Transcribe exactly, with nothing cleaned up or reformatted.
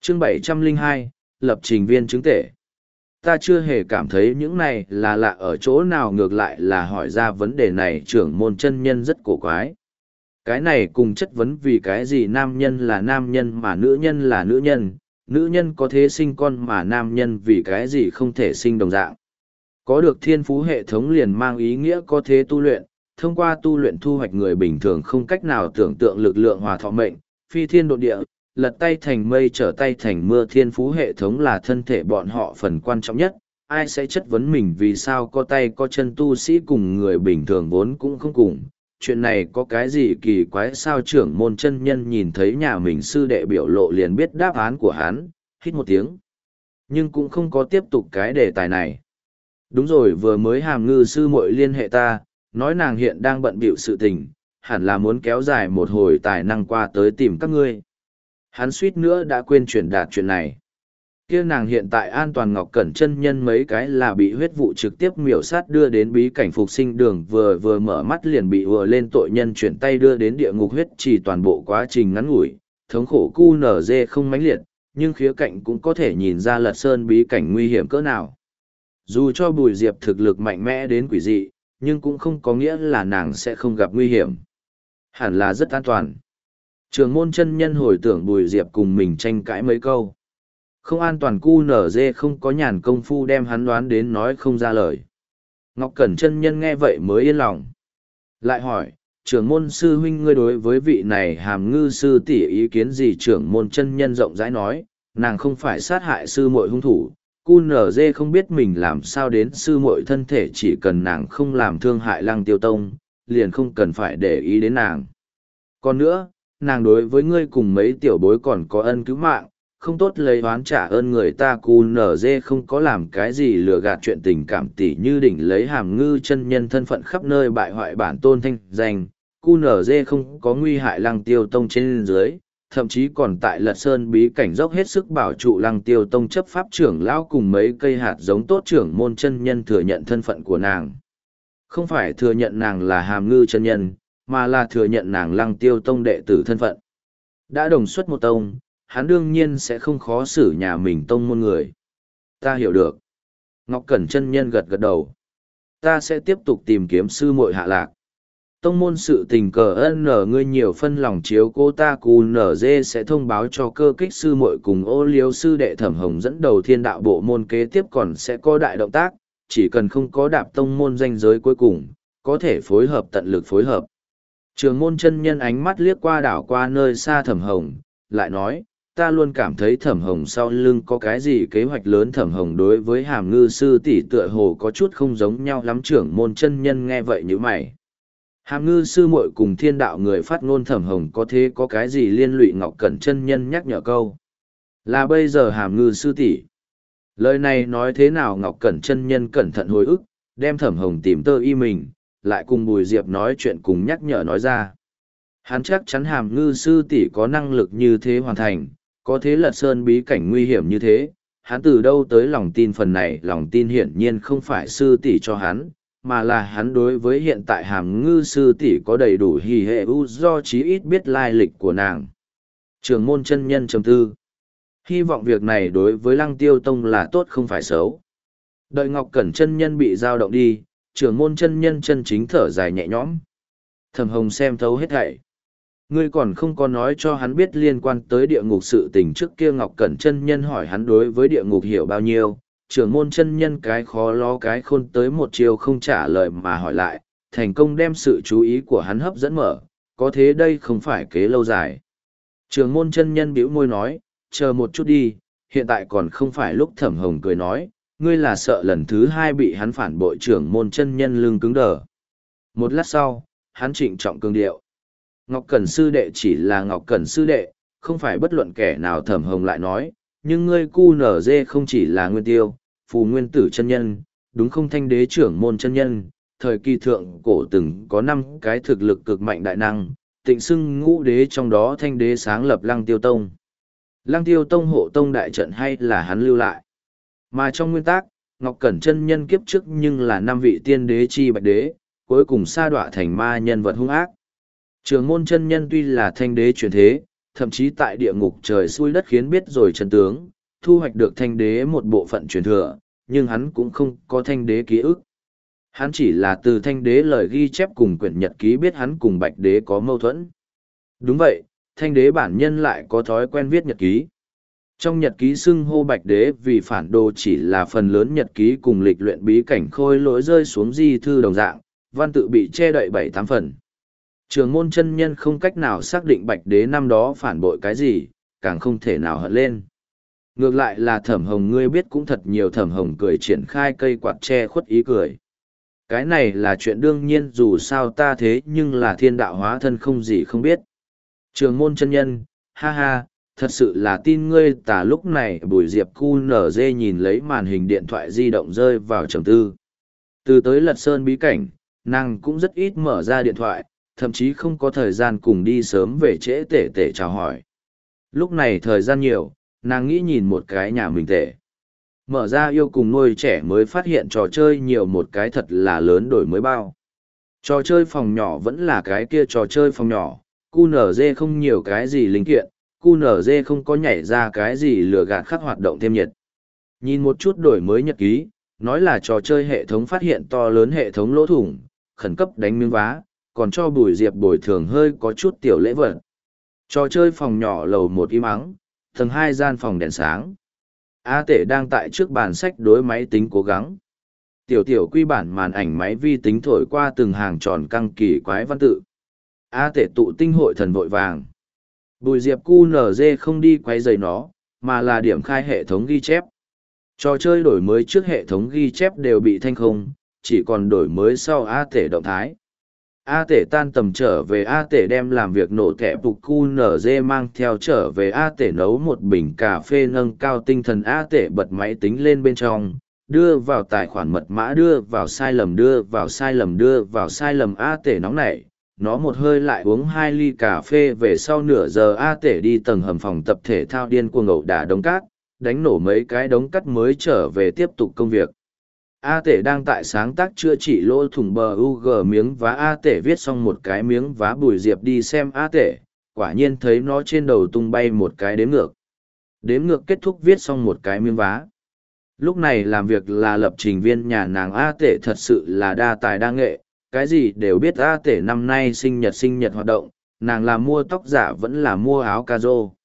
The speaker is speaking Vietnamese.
Chương bảy trăm lẻ hai, lập trình viên chứng tể. Ta chưa hề cảm thấy những này là lạ ở chỗ nào, ngược lại là hỏi ra vấn đề này trưởng môn chân nhân rất cổ quái. Cái này cùng chất vấn vì cái gì nam nhân là nam nhân mà nữ nhân là nữ nhân, nữ nhân có thể sinh con mà nam nhân vì cái gì không thể sinh đồng dạng. Có được thiên phú hệ thống liền mang ý nghĩa có thể tu luyện, thông qua tu luyện thu hoạch người bình thường không cách nào tưởng tượng lực lượng hòa thọ mệnh, phi thiên độ địa, lật tay thành mây trở tay thành mưa. Thiên phú hệ thống là thân thể bọn họ phần quan trọng nhất. Ai sẽ chất vấn mình vì sao có tay có chân tu sĩ cùng người bình thường vốn cũng không cùng. Chuyện này có cái gì kỳ quái sao? Trưởng môn chân nhân nhìn thấy nhà mình sư đệ biểu lộ liền biết đáp án của hắn, hít một tiếng. Nhưng cũng không có tiếp tục cái đề tài này. Đúng rồi, vừa mới Hàm Ngư sư muội liên hệ ta, nói nàng hiện đang bận bịu sự tình, hẳn là muốn kéo dài một hồi tài năng qua tới tìm các ngươi. Hắn suýt nữa đã quên truyền đạt chuyện này. Kia nàng hiện tại an toàn. Ngọc Cẩn chân nhân mấy cái là bị huyết vụ trực tiếp miểu sát đưa đến bí cảnh phục sinh đường, vừa vừa mở mắt liền bị ùa lên tội nhân chuyển tay đưa đến địa ngục huyết trì. Toàn bộ quá trình ngắn ngủi, thống khổ cu nở dê không mãnh liệt, nhưng khía cạnh cũng có thể nhìn ra Lật Sơn bí cảnh nguy hiểm cỡ nào. Dù cho Bùi Diệp thực lực mạnh mẽ đến quỷ dị, nhưng cũng không có nghĩa là nàng sẽ không gặp nguy hiểm. Hẳn là rất an toàn. Trường môn chân nhân hồi tưởng Bùi Diệp cùng mình tranh cãi mấy câu. Không an toàn, cu nở dê không có nhàn công phu đem hắn đoán đến nói không ra lời. Ngọc Cẩn chân nhân nghe vậy mới yên lòng. Lại hỏi, trưởng môn sư huynh ngươi đối với vị này Hàm Ngư sư tỷ ý kiến gì? Trưởng môn chân nhân rộng rãi nói, nàng không phải sát hại sư muội hung thủ. cu nở dê không biết mình làm sao đến sư muội thân thể, chỉ cần nàng không làm thương hại Lăng Tiêu Tông, liền không cần phải để ý đến nàng. Còn nữa, nàng đối với ngươi cùng mấy tiểu bối còn có ân cứu mạng, không tốt lấy oán trả ơn người ta. cu nở dê không có làm cái gì lừa gạt chuyện tình cảm, tỉ như đỉnh lấy Hàm Ngư chân nhân thân phận khắp nơi bại hoại bản tôn thanh danh. cu nở dê không có nguy hại Lăng Tiêu Tông trên dưới, thậm chí còn tại Lật Sơn bí cảnh dốc hết sức bảo trụ Lăng Tiêu Tông chấp pháp trưởng lão cùng mấy cây hạt giống tốt. Trưởng môn chân nhân thừa nhận thân phận của nàng. Không phải thừa nhận nàng là Hàm Ngư chân nhân, mà là thừa nhận nàng Lăng Tiêu Tông đệ tử thân phận. Đã đồng xuất một tông, hắn đương nhiên sẽ không khó xử nhà mình tông môn người. Ta hiểu được. Ngọc Cẩn chân nhân gật gật đầu. Ta sẽ tiếp tục tìm kiếm sư muội Hạ Lạc. Tông môn sự tình cờ ân nở ngươi nhiều phân lòng chiếu cô ta. cu nở dê sẽ thông báo cho Cơ Kích sư muội cùng Ô Liếu sư đệ Thẩm Hồng dẫn đầu Thiên Đạo bộ môn, kế tiếp còn sẽ có đại động tác, chỉ cần không có đạp tông môn ranh giới cuối cùng, có thể phối hợp tận lực phối hợp. Trường môn chân nhân ánh mắt liếc qua đảo qua nơi xa Thẩm Hồng, lại nói, ta luôn cảm thấy Thẩm Hồng sau lưng có cái gì kế hoạch lớn. Thẩm Hồng đối với Hàm Ngư sư tỷ tựa hồ có chút không giống nhau lắm. Trưởng môn chân nhân nghe vậy như mày. Hàm Ngư sư muội cùng Thiên Đạo người phát ngôn Thẩm Hồng có thế có cái gì liên lụy? Ngọc Cẩn chân nhân nhắc nhở câu. Là bây giờ Hàm Ngư sư tỷ. Lời này nói thế nào? Ngọc Cẩn chân nhân cẩn thận hồi ức, đem Thẩm Hồng tìm tơ y mình, lại cùng Bùi Diệp nói chuyện cùng nhắc nhở nói ra. Hắn chắc chắn Hàm Ngư sư tỷ có năng lực như thế hoàn thành, có thế Lật Sơn bí cảnh nguy hiểm như thế. Hắn từ đâu tới lòng tin phần này? Lòng tin hiển nhiên không phải sư tỷ cho hắn, mà là hắn đối với hiện tại Hàm Ngư sư tỷ có đầy đủ hỉ hệ u do chí ít biết lai lịch của nàng. Trường môn chân nhân trầm tư. Hy vọng việc này đối với Lăng Tiêu Tông là tốt không phải xấu. Đợi Ngọc Cẩn chân nhân bị giao động đi, trưởng môn chân nhân chân chính thở dài nhẹ nhõm. Thẩm Hồng xem thấu hết thảy. Ngươi còn không có nói cho hắn biết liên quan tới địa ngục sự tình trước kia. Ngọc Cẩn chân nhân hỏi hắn đối với địa ngục hiểu bao nhiêu. Trưởng môn chân nhân cái khó lo cái khôn tới một chiều không trả lời mà hỏi lại, thành công đem sự chú ý của hắn hấp dẫn mở, có thế đây không phải kế lâu dài. Trưởng môn chân nhân bĩu môi nói, chờ một chút đi, hiện tại còn không phải lúc. Thẩm Hồng cười nói, ngươi là sợ lần thứ hai bị hắn phản bội? Trưởng môn chân nhân lưng cứng đờ. Một lát sau, hắn trịnh trọng cương điệu. Ngọc Cẩn sư đệ chỉ là Ngọc Cẩn sư đệ, không phải bất luận kẻ nào. Thẩm Hồng lại nói, nhưng ngươi cu nở dê không chỉ là Nguyên Tiêu, Phù Nguyên Tử chân nhân, đúng không? Thanh đế trưởng môn chân nhân, thời kỳ thượng cổ từng có năm cái thực lực cực mạnh đại năng, tịnh xưng ngũ đế, trong đó Thanh đế sáng lập Lăng Tiêu Tông. Lăng Tiêu Tông hộ tông đại trận hay là hắn lưu lại. Mà trong nguyên tắc, Ngọc Cẩn chân nhân kiếp trước nhưng là năm vị tiên đế chi bạch đế, cuối cùng sa đọa thành ma nhân vật hung ác. Trường môn chân nhân tuy là thanh đế chuyển thế, thậm chí tại địa ngục trời xui đất khiến biết rồi chân tướng, thu hoạch được thanh đế một bộ phận truyền thừa, nhưng hắn cũng không có thanh đế ký ức. Hắn chỉ là từ thanh đế lời ghi chép cùng quyển nhật ký biết hắn cùng bạch đế có mâu thuẫn. Đúng vậy, thanh đế bản nhân lại có thói quen viết nhật ký. Trong nhật ký xưng hô bạch đế vì phản đồ chỉ là phần lớn nhật ký cùng lịch luyện bí cảnh khôi lỗi rơi xuống di thư đồng dạng, văn tự bị che đậy bảy tám phần. Trường môn chân nhân không cách nào xác định bạch đế năm đó phản bội cái gì, càng không thể nào hận lên. Ngược lại là thẩm hồng ngươi biết cũng thật nhiều, thẩm hồng cười triển khai cây quạt che khuất ý cười. Cái này là chuyện đương nhiên, dù sao ta thế nhưng là thiên đạo hóa thân không gì không biết. Trường môn chân nhân, ha ha, thật sự là tin ngươi tà. Lúc này Bùi Diệp cu nở dê nhìn lấy màn hình điện thoại di động rơi vào trầm tư. Từ tới Lật Sơn bí cảnh, nàng cũng rất ít mở ra điện thoại, thậm chí không có thời gian cùng đi sớm về trễ tể tể chào hỏi. Lúc này thời gian nhiều, nàng nghĩ nhìn một cái nhà mình tể. Mở ra yêu cùng nuôi trẻ mới phát hiện trò chơi nhiều một cái thật là lớn đổi mới bao. Trò chơi phòng nhỏ vẫn là cái kia trò chơi phòng nhỏ, cu nở dê không nhiều cái gì linh kiện, cu nở dê không có nhảy ra cái gì lừa gạt khắc hoạt động thêm nhiệt. Nhìn một chút đổi mới nhật ký, nói là trò chơi hệ thống phát hiện to lớn hệ thống lỗ thủng, khẩn cấp đánh miếng vá, còn cho Bùi Diệp bồi thường hơi có chút tiểu lễ vật. Trò chơi phòng nhỏ lầu một im ắng, tầng hai gian phòng đèn sáng. A Tể đang tại trước bàn sách đối máy tính cố gắng. Tiểu tiểu quy bản màn ảnh máy vi tính thổi qua từng hàng tròn căng kỳ quái văn tự. A Tể tụ tinh hội thần vội vàng. Bùi Diệp cu nở dê không đi quay giày nó, mà là điểm khai hệ thống ghi chép. Trò chơi đổi mới trước hệ thống ghi chép đều bị thanh không, chỉ còn đổi mới sau A Tể động thái. A Tể tan tầm trở về, A Tể đem làm việc nổ thẻ phục cu nở dê mang theo trở về. A Tể nấu một bình cà phê nâng cao tinh thần. A Tể bật máy tính lên bên trong, đưa vào tài khoản mật mã, đưa vào sai lầm, đưa vào sai lầm, đưa vào sai lầm. A Tể nóng nảy, nó một hơi lại uống hai ly cà phê. Về sau nửa giờ A Tể đi tầng hầm phòng tập thể thao điên cuồng ẩu đả đống cát, đánh nổ mấy cái đống cát mới trở về tiếp tục công việc. A Tể đang tại sáng tác chữa trị lỗ thủng bờ u giê miếng vá. A Tể viết xong một cái miếng vá. Bùi Diệp đi xem A Tể, quả nhiên thấy nó trên đầu tung bay một cái đếm ngược. Đếm ngược kết thúc viết xong một cái miếng vá. Lúc này làm việc là lập trình viên nhà nàng. A Tể thật sự là đa tài đa nghệ, cái gì đều biết. A Tể năm nay sinh nhật sinh nhật hoạt động, nàng là mua tóc giả vẫn là mua áo ca rô.